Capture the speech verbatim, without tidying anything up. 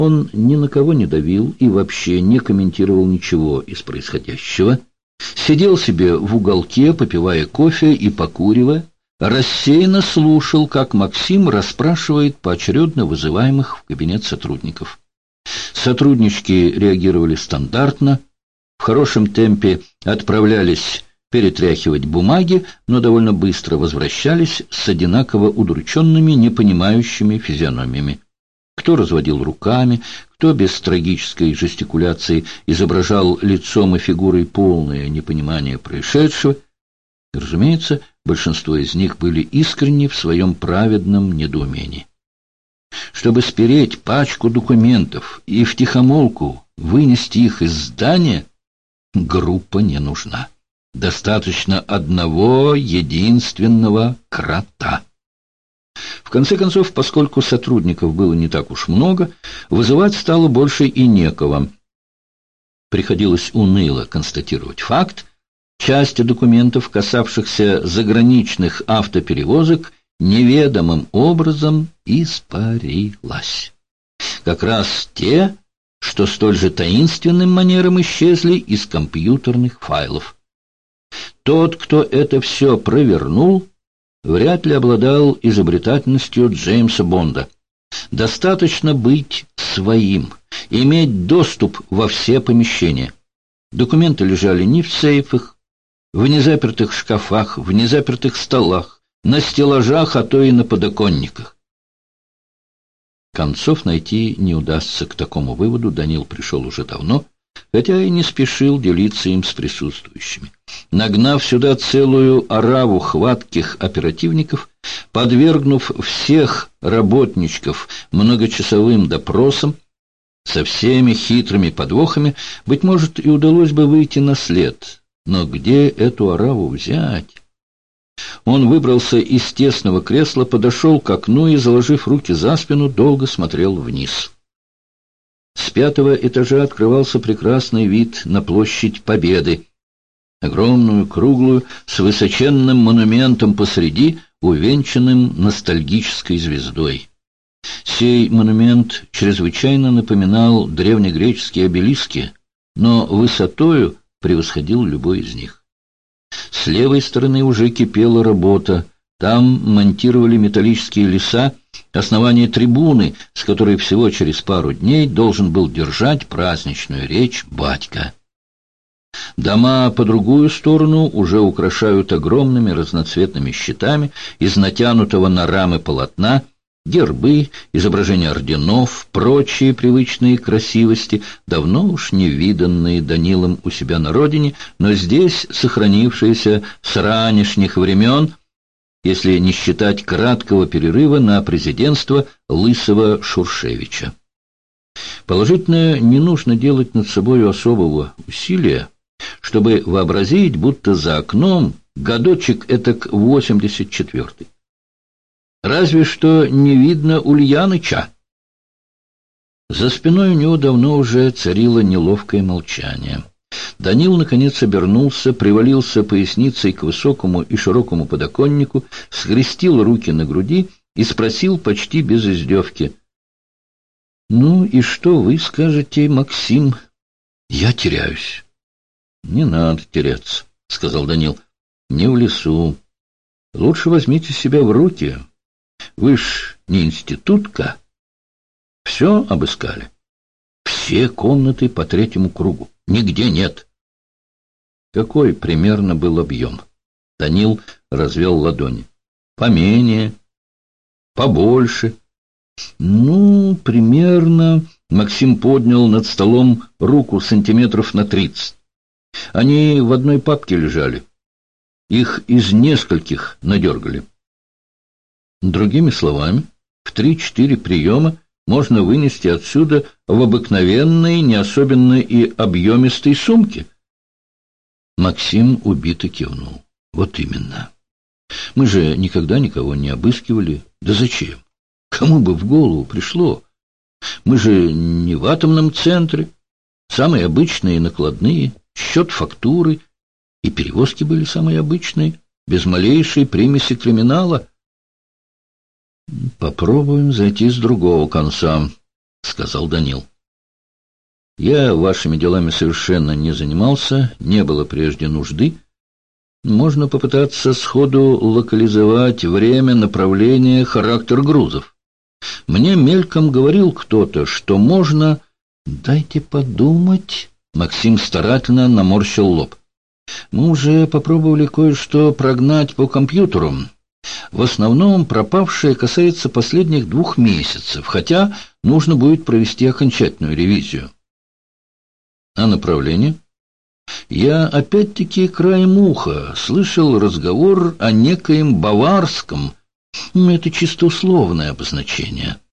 Он ни на кого не давил и вообще не комментировал ничего из происходящего. Сидел себе в уголке, попивая кофе и покуривая, рассеянно слушал, как Максим расспрашивает поочередно вызываемых в кабинет сотрудников. Сотруднички реагировали стандартно, в хорошем темпе отправлялись перетряхивать бумаги, но довольно быстро возвращались с одинаково удрученными, непонимающими физиономиями. Кто разводил руками, кто без трагической жестикуляции изображал лицом и фигурой полное непонимание происшедшего. Разумеется, большинство из них были искренни в своем праведном недоумении. Чтобы спереть пачку документов и втихомолку вынести их из здания, группа не нужна. Достаточно одного единственного крота. В конце концов, поскольку сотрудников было не так уж много, вызывать стало больше и некого. Приходилось уныло констатировать факт: часть документов, касавшихся заграничных автоперевозок, неведомым образом испарилась. Как раз те, что столь же таинственным манером исчезли из компьютерных файлов. Тот, кто это все провернул, вряд ли обладал изобретательностью Джеймса Бонда. Достаточно быть своим, иметь доступ во все помещения. Документы лежали не в сейфах, в незапертых шкафах, в незапертых столах, на стеллажах, а то и на подоконниках. Концов найти не удастся. К такому выводу Данил пришел уже давно, хотя и не спешил делиться им с присутствующими. Нагнав сюда целую ораву хватких оперативников, подвергнув всех работничков многочасовым допросам, со всеми хитрыми подвохами, быть может, и удалось бы выйти на след. Но где эту ораву взять? Он выбрался из тесного кресла, подошел к окну и, заложив руки за спину, долго смотрел вниз. С пятого этажа открывался прекрасный вид на площадь Победы, огромную, круглую, с высоченным монументом посреди, увенчанным ностальгической звездой. Сей монумент чрезвычайно напоминал древнегреческие обелиски, но высотою превосходил любой из них. С левой стороны уже кипела работа. Там монтировали металлические леса, основание трибуны, с которой всего через пару дней должен был держать праздничную речь батька. Дома по другую сторону уже украшают огромными разноцветными щитами из натянутого на рамы полотна, гербы, изображения орденов, прочие привычные красивости, давно уж не виданные Данилом у себя на родине, но здесь сохранившиеся с ранешних времен, если не считать краткого перерыва на президентство Лысого Шуршевича. Положительно, не нужно делать над собой особого усилия, чтобы вообразить, будто за окном годочек этак восемьдесят четвёртый. Разве что не видно Ульяныча. За спиной у него давно уже царило неловкое молчание. Данил, наконец, обернулся, привалился поясницей к высокому и широкому подоконнику, скрестил руки на груди и спросил почти без издевки: «Ну и что вы скажете, Максим?» «Я теряюсь». «Не надо теряться», — сказал Данил. «Не в лесу. Лучше возьмите себя в руки. Вы ж не институтка. Все обыскали. Все комнаты по третьему кругу. Нигде нет». Какой примерно был объем? Данил развел ладони. Поменее, побольше. Ну, примерно. Максим поднял над столом руку сантиметров на тридцать. Они в одной папке лежали. Их из нескольких надергали. Другими словами, в три-четыре приема можно вынести отсюда в обыкновенной, не особенно и объемистой сумке. Максим убито кивнул. Вот именно. Мы же никогда никого не обыскивали. Да зачем? Кому бы в голову пришло? Мы же не в атомном центре. Самые обычные накладные, счет фактуры. И перевозки были самые обычные, без малейшей примеси криминала. Попробуем зайти с другого конца. — сказал Данил. «Я вашими делами совершенно не занимался, не было прежде нужды. Можно попытаться сходу локализовать время, направление, характер грузов. Мне мельком говорил кто-то, что можно...» «Дайте подумать...» — Максим старательно наморщил лоб. «Мы уже попробовали кое-что прогнать по компьютеру. В основном пропавшее касается последних двух месяцев, хотя нужно будет провести окончательную ревизию». «А направление?» «Я опять-таки краем уха слышал разговор о некоем Баварском. Это чисто условное обозначение».